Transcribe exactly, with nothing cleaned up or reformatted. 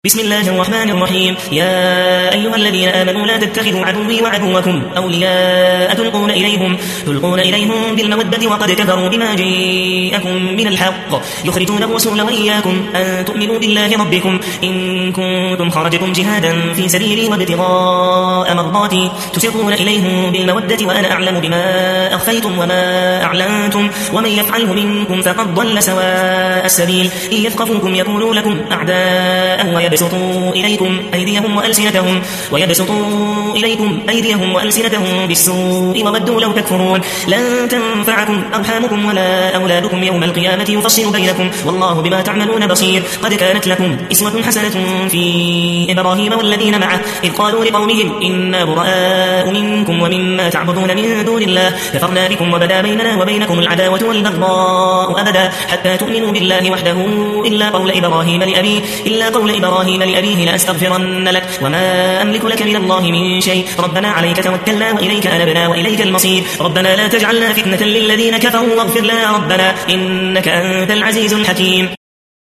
بسم الله الرحمن الرحيم. يا أيها الذين آمنوا لا تتخذوا عدوي وعدوكم أولياء تلقون إليهم, تلقون إليهم بالمودة وقد كفروا بما جاءكم من الحق يخرجون الرسول وإياكم أن تؤمنوا بالله ربكم إن كنتم خرجتم جهادا في سبيلي وابتغاء مرضاتي تسرون إليهم بالمودة وأنا أعلم بما أخفيتم وما أعلنتم ومن يفعله منكم فقد ضل سواء السبيل. إن يثقفوكم يكونوا لكم أعداء ويبسطوا إليكم أيديهم وألسنتهم ويبسطوا إليكم أيديهم وألسنتهم بالسوء وودوا لو تكفرون. لن تنفعكم أرحامكم ولا أولادكم يوم القيامة يفصل بينكم والله بما تعملون بصير. قد كانت لكم إسوة حسنة في إبراهيم والذين معه إذ قالوا لقومهم إنا براء منكم ومما تعبدون من دون الله كفرنا بكم وبدا بيننا وبينكم العداوة والبغضاء أبدا حتى تؤمنوا بالله وحده إلا قول إبراهيم لأبيه إلا قول إبراهيم لأبيه لأستغفرن لك وما أملك لك من الله من شيء ربنا عليك توكلنا وإليك أنبنا وإليك المصير. ربنا لا تجعلنا فتنة للذين كفروا واغفر لنا ربنا إنك أنت العزيز الحكيم.